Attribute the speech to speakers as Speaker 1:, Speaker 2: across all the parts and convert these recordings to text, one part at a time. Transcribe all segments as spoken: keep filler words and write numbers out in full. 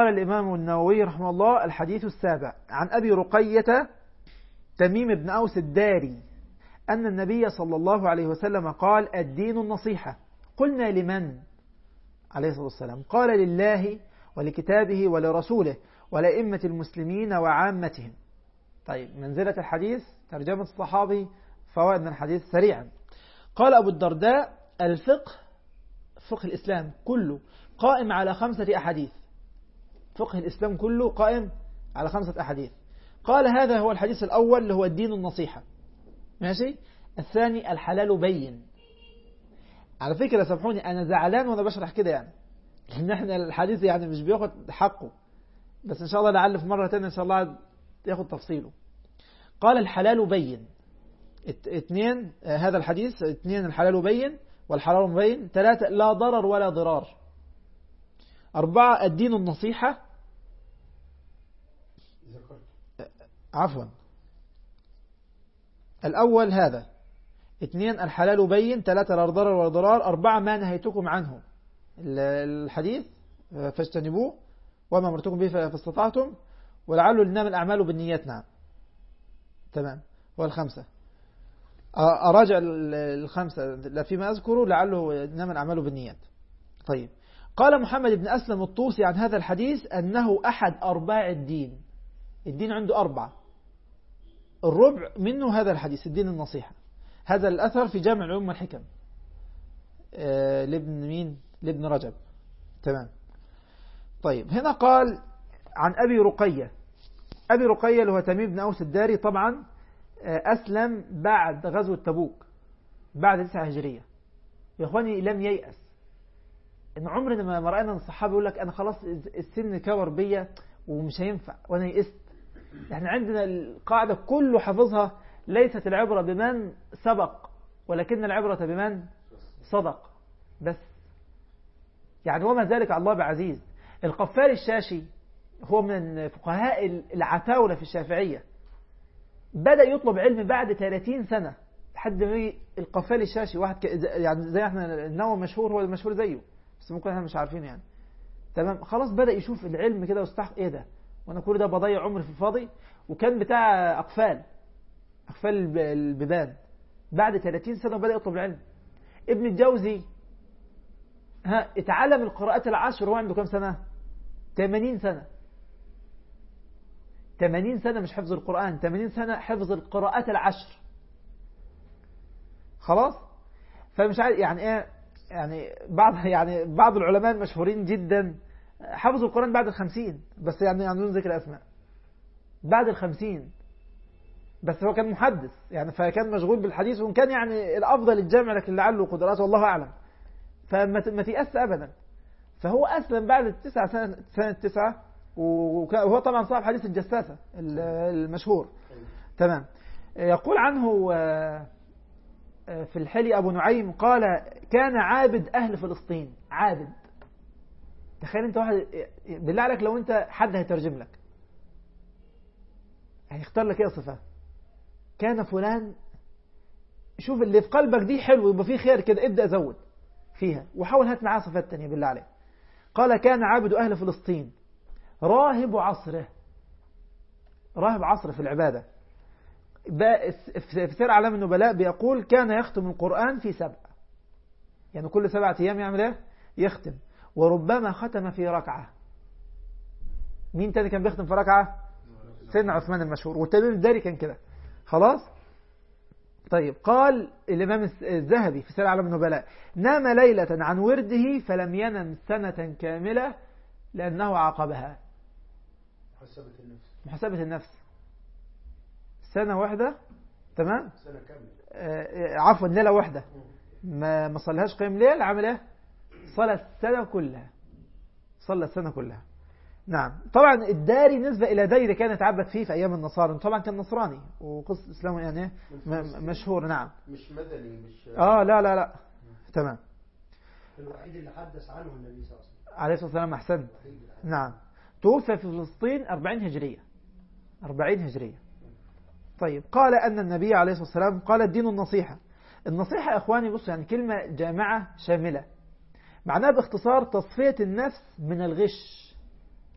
Speaker 1: قال الإمام النووي رحمه الله: الحديث السابع عن أبي رقية تميم بن أوس الداري أن النبي صلى الله عليه وسلم قال: الدين النصيحة. قلنا: لمن؟ عليه الصلاة والسلام قال: لله ولكتابه ولرسوله ولأئمة المسلمين وعامتهم. طيب، منزلة الحديث، ترجمة الصحابي، فوائد من الحديث سريعا. قال أبو الدرداء: الفقه، فقه الإسلام كله قائم على خمسة أحاديث. فقه الإسلام كله قائم على خمسة أحاديث. قال: هذا هو الحديث الأول اللي هو الدين النصيحة، ماشي. الثاني: الحلال بين. على فكرة سامحوني، أنا زعلان وأنا بشرح كده، يعني لأن احنا الحديث يعني مش بياخد حقه، بس إن شاء الله لعل في مرة تانية إن شاء الله ياخد تفصيله. قال: الحلال بين. اثنين، هذا الحديث اثنين: الحلال بين والحرام بين. ثلاثة: لا ضرر ولا ضرار. أربعة: الدين النصيحة. عفوا، الأول هذا. اثنين: الحلال بين. ثلاثة: لا ضرر ولا ضرار. أربعة: ما نهيتكم عنه الحديث فاجتنبوه وما أمرتكم به فاستطعتم ولعله لنام الأعمال بالنيات. نعم، تمام. والخمسة أراجع الخمسة لا فيما أذكره لعله لنام الأعمال بالنيات. طيب، قال محمد بن أسلم الطوسي عن هذا الحديث أنه أحد أرباع الدين. الدين عنده أربعة، الربع منه هذا الحديث الدين النصيحة. هذا الأثر في جامع العلوم والحكم آه لابن مين؟ لابن رجب. تمام. طيب، هنا قال عن أبي رقية. أبي رقية اللي هو تميم بن أوس الداري، طبعا أسلم بعد غزوة تبوك بعد تسعة هجرية. يا إخواني، لم ييأس. إن عمرنا ما رأينا الصحابة يقول لك أنا خلاص السن كبر بيا ومش هينفع وأنا يئست. احنا عندنا القاعدة كله حفظها: ليست العبرة بمن سبق ولكن العبرة بمن صدق. بس يعني وما ذلك على الله بعزيز. القفال الشاشي هو من فقهاء العتاولة في الشافعية، بدأ يطلب علم بعد ثلاثين سنة لحد ما القفال الشاشي واحد يعني زي احنا النووي مشهور، هو المشهور زيه بس ممكن احنا مش عارفين يعني. تمام، خلاص بدأ يشوف العلم كده واستحق ايه ده، وانا كل ده بضيع عمري في الفاضي. وكان بتاع أقفال أقفال البيبان. بعد ثلاثين سنة بدأ يطلب العلم. ابن الجوزي ها اتعلم القراءات العشر وهو عنده كم سنة؟ ثمانين سنة. ثمانين سنة مش حفظ القرآن، ثمانين سنة حفظ القراءات العشر. خلاص، فمش عارف يعني ايه. يعني بعض يعني بعض العلماء المشهورين جدا حفظوا القرآن بعد الخمسين، بس يعني عندهم ذكر أسماء بعد الخمسين، بس هو كان محدث يعني، فكان مشغول بالحديث، وإن كان يعني الأفضل الجامع لكن لعله قدراته والله أعلم. فما تيأس أبدا. فهو أسلم بعد التسعة سنة سنة تسعة، وهو طبعا صاحب حديث الجساسة المشهور. تمام. يقول عنه في الحلي أبو نعيم قال: كان عابد أهل فلسطين. عابد، تخيل أنت واحد بالله عليك لو أنت حد هيترجم لك هيختار لك ايه صفة؟ كان فلان، شوف اللي في قلبك دي حلو يبقى فيه خير كده، ابدأ زود فيها وحاول هات معاه صفات تانية بالله عليك. قال: كان عابد أهل فلسطين راهب عصره. راهب عصر في العبادة. في سير أعلام النبلاء بيقول: كان يختم القرآن في سبع، يعني كل سبعة أيام يعمل ايه؟ يختم. وربما ختم في ركعة. مين تاني كان بيختم في ركعة؟ سيدنا عثمان المشهور. والتميم الداري كان كده. خلاص. طيب، قال الإمام الذهبي في سير أعلام النبلاء: نام ليلة عن ورده فلم ينم سنة كاملة لأنه عاقبها.
Speaker 2: محاسبة النفس.
Speaker 1: محاسبة النفس سنة واحدة. تمام.
Speaker 2: سنة كاملة.
Speaker 1: آه عفوا، ليلة واحدة ما ما صلىهاش قيام ليل، عمل ايه؟ صلى السنة كلها. صلى السنة كلها. نعم. طبعا الداري نسبة إلى دير كان يتعبد فيه في أيام النصارى. طبعا كان نصراني وقصة إسلامه يعني مشهور. نعم.
Speaker 2: مش مدني مش
Speaker 1: آه لا لا لا. تمام.
Speaker 2: الوحيد اللي حدث عنه النبي صلى الله عليه وسلم
Speaker 1: عليه الصلاة والسلام. أحسن. نعم. توفى في فلسطين أربعين هجرية. أربعين هجرية. طيب، قال أن النبي عليه الصلاة والسلام قال: الدين النصيحة. النصيحة يا إخواني بصوا يعني كلمة جامعة شاملة، معناها باختصار تصفية النفس من الغش.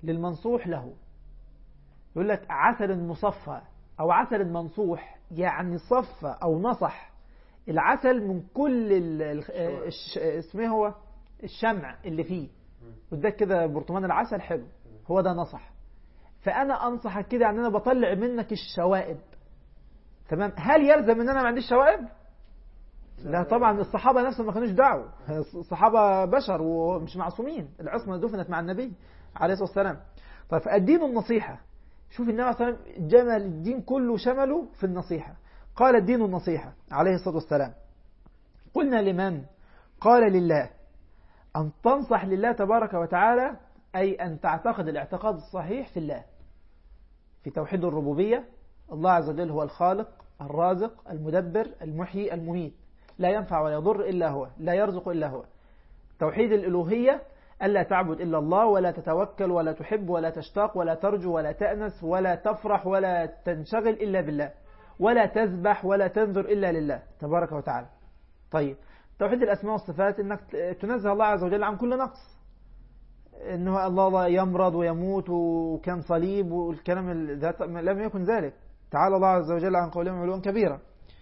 Speaker 1: للمنصوح له. يقول لك عسل مصفى أو عسل منصوح، يعني صفى أو نصح العسل من كل ال ال اسمه هو الشمع اللي فيه، واداك كده برطمان العسل حلو، هو ده نصح. فأنا أنصحك كده أن أنا بطلع منك الشوائب. تمام. هل يلزم أن أنا ما عنديش شوائب؟ لا طبعا، الصحابة نفسهم ما كانوش دعوا، الصحابة بشر ومش معصومين، العصمة دفنت مع النبي عليه الصلاة والسلام. طيب الدين النصيحة، شوف النبي عليه الصلاة والسلام جمل الدين كله شمله في النصيحة. قال الدين النصيحة عليه الصلاة والسلام. قلنا لمن؟ قال لله. أن تنصح لله تبارك وتعالى، أي أن تعتقد الاعتقاد الصحيح في الله، في توحيد الربوبية. الله عز وجل هو الخالق الرازق المدبر المحيي المميت، لا ينفع ولا يضر إلا هو، لا يرزق إلا هو. توحيد الألوهية، ألا تعبد إلا الله، ولا تتوكل ولا تحب ولا تشتاق ولا ترجو ولا تأنس ولا تفرح ولا تنشغل إلا بالله، ولا تذبح ولا تنذر إلا لله تبارك وتعالى. طيب توحيد الأسماء والصفات، أنك تنزه الله عز وجل عن كل نقص، أنه الله يمرض ويموت وكان صليب والكلام ذات لم يكن ذلك، تعالى الله عز وجل عن قولهم علوا كبيرا.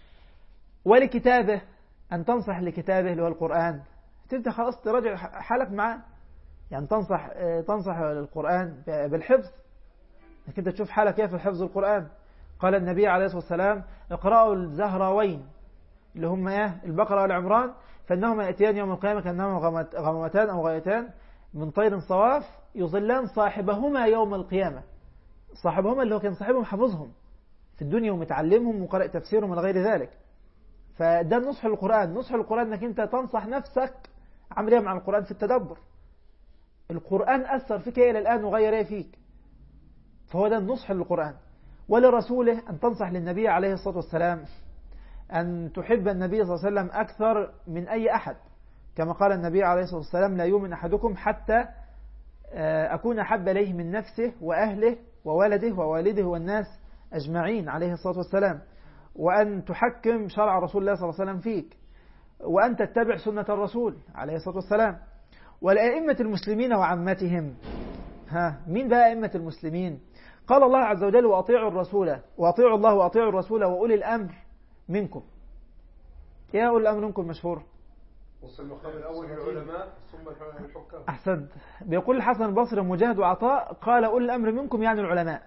Speaker 1: ولكتابه، أن تنصح لكتابه اللي هو القرآن، تبدأ خلاص تراجع حالك معاه، يعني تنصح تنصح القرآن بالحفظ، انك انت تشوف حالك كيف في حفظ القرآن. قال النبي عليه الصلاة والسلام اقرأوا الزهراوين اللي هم ايه البقرة والعمران، فإنهما يأتيان يوم القيامة كأنهما غمامتان أو غايتان من طير صواف يظلان صاحبهما يوم القيامة. صاحبهما اللي هو كان صاحبهم حفظهم في الدنيا ومتعلمهم وقرأ تفسيرهم من غير ذلك. فده النصح للقرآن. نصح للقرآن انك انت تنصح نفسك عمليا مع القرآن في التدبر. القرآن أثر فيك إلى الآن وغير إيه فيك، فهو ده النصح للقرآن. ولرسوله أن تنصح للنبي عليه الصلاة والسلام، أن تحب النبي صلى الله عليه وسلم أكثر من أي أحد، كما قال النبي عليه الصلاة والسلام لا يؤمن أحدكم حتى أكون أحب إليه من نفسه وأهله وولده ووالده والناس أجمعين عليه الصلاة والسلام. وأن تحكم شرع رسول الله صلى الله عليه وسلم فيك، وأن تتبع سنة الرسول عليه الصلاة والسلام. والأئمة المسلمين وعمتهم، ها مين بقى أئمة المسلمين؟ قال الله عز وجل وأطيعوا الرسول وأطيعوا الله وأطيعوا الرسول وأولي الأمر منكم. يا أولي الأمر منكم مشهور،
Speaker 3: المقام الأول العلماء ثم الحكام.
Speaker 1: أحسنت. بيقول الحسن البصري ومجاهد وعطاء قال أولي الأمر منكم يعني العلماء.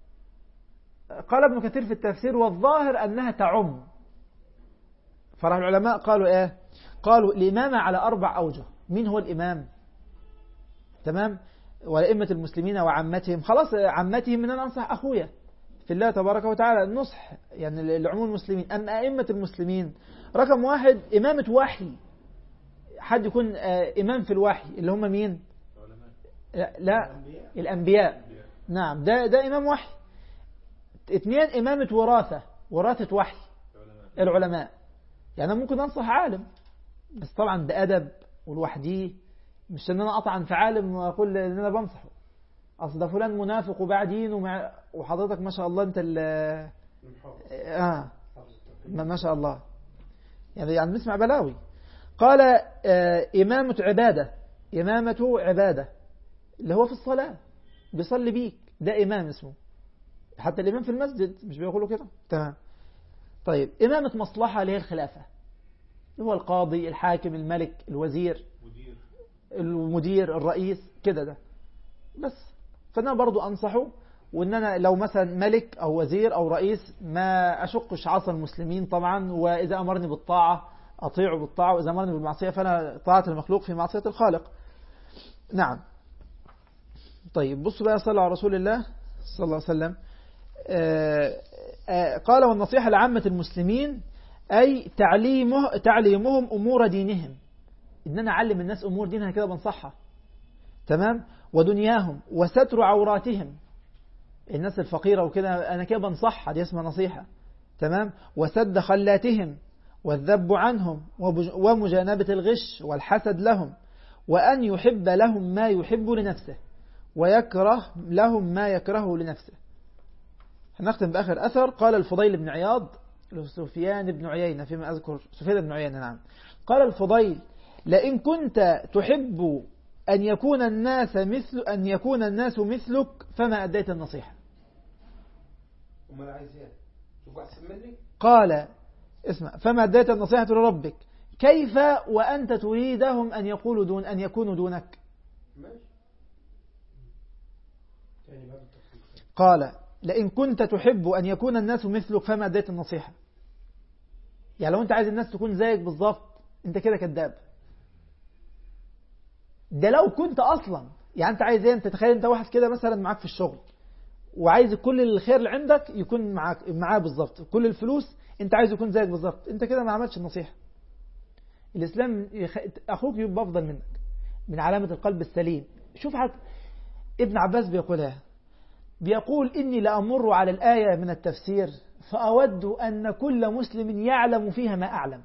Speaker 1: قال ابن كثير في التفسير والظاهر أنها تعم. فرح العلماء قالوا إيه؟ قالوا الإمامة على أربع أوجه. مين هو الإمام؟ تمام. وأئمة المسلمين وعمتهم، خلاص عمتهم من أن أنصح أخويا في الله تبارك وتعالى، النصح يعني لعموم المسلمين. أما أئمة المسلمين رقم واحد إمامة وحي، حد يكون إمام في الوحي اللي هم مين؟ لا, لا الأنبياء. نعم ده ده إمام وحي. اثنين إمامة وراثة، وراثة وحي العلماء. يعني أنا ممكن أنصح عالم بس طبعا بأدب ولوحديه، مش ان انا اطعن في عالم واقول ان انا بنصحه اصل ده فلان منافق وباع دين ومع... وحضرتك ما شاء الله انت ال اه ما شاء الله يعني يعني بنسمع بلاوي. قال آه إمامة عبادة، إمامة عبادة اللي هو في الصلاة بيصلي بيك، ده إمام اسمه. حتى الإمام في المسجد مش بيقولوا كده. تمام. طيب إمامة مصلحة اللي هي الخلافة، هو القاضي الحاكم الملك الوزير المدير الرئيس كده ده بس. فأنا برضو أنصحه، وإن أنا لو مثلا ملك أو وزير أو رئيس ما أشقش عصا المسلمين طبعا، وإذا أمرني بالطاعة أطيعه بالطاعة، وإذا أمرني بالمعصية فأنا طاعة المخلوق في معصية الخالق. نعم. طيب بصوا بقى صلى على رسول الله صلى الله عليه وسلم. آآ آآ قال والنصيحة لعامة المسلمين أي تعليمه تعليمهم أمور دينهم، إن أنا أعلم الناس أمور دينها كده بنصحها. تمام. ودنياهم وستر عوراتهم، الناس الفقيرة وكده أنا كده بنصحها، دي اسمها نصيحة. تمام. وسد خلاتهم والذب عنهم ومجانبة الغش والحسد لهم، وأن يحب لهم ما يحب لنفسه ويكره لهم ما يكرهه لنفسه. هنختم بآخر أثر. قال الفضيل بن عياض لسفيان بن عيينة فيما أذكر، سفيان بن عيينة نعم. قال الفضيل لئن كنت تحب أن يكون الناس مثل أن يكون الناس مثلك فما أديت النصيحة.
Speaker 3: امال عايز ايه؟ شوف احسن مني.
Speaker 1: قال اسمع فما أديت النصيحة لربك كيف وأنت تريدهم أن يقولوا دون أن يكونوا دونك.
Speaker 3: ماشي.
Speaker 1: قال لئن كنت تحب أن يكون الناس مثلك فما أديت النصيحة. يعني لو أنت عايز الناس تكون زيك بالظبط أنت كده كذاب. ده لو كنت أصلا يعني أنت عايز إيه؟ أنت تخيل أنت واحد كده مثلا معاك في الشغل وعايز كل الخير اللي عندك يكون معاك معاه بالظبط، كل الفلوس أنت عايز يكون زيك بالظبط، أنت كده ما عملتش النصيحة. الإسلام يخ... أخوك يبقى أفضل منك من علامة القلب السليم. شوف حتى ابن عباس بيقولها، بيقول إني لأمر على الآية من التفسير فأود أن كل مسلم يعلم فيها ما أعلم.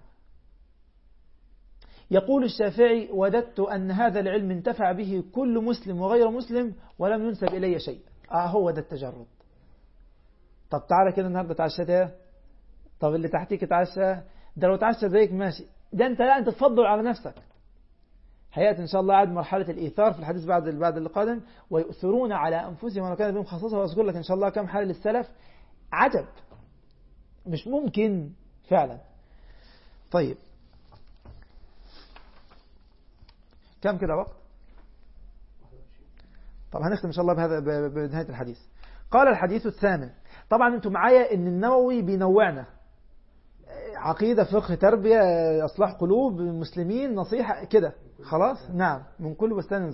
Speaker 1: يقول الشافعي وددت أن هذا العلم انتفع به كل مسلم وغير مسلم ولم ينسب إلي شيء. آه هو ده التجرد. طب تعالى كده النهاردة تعشى ده، طب اللي تحتيك تعشى ده، لو تعشى زيك ماشي، ده أنت لا أنت تفضل على نفسك. هيأتي إن شاء الله عاد مرحلة الإيثار في الحديث بعد بعد القادم، ويؤثرون على أنفسهم ولو كان بهم خصاصة. وأذكر لك إن شاء الله كم حال للسلف عجب مش ممكن فعلا. طيب كم كده وقت؟ طب هنختم إن شاء الله بهذا بنهاية الحديث. قال الحديث الثامن، طبعا أنتم معايا إن النووي بينوعنا عقيدة فقه تربية إصلاح قلوب المسلمين نصيحة كده خلاص. نعم من كل بستان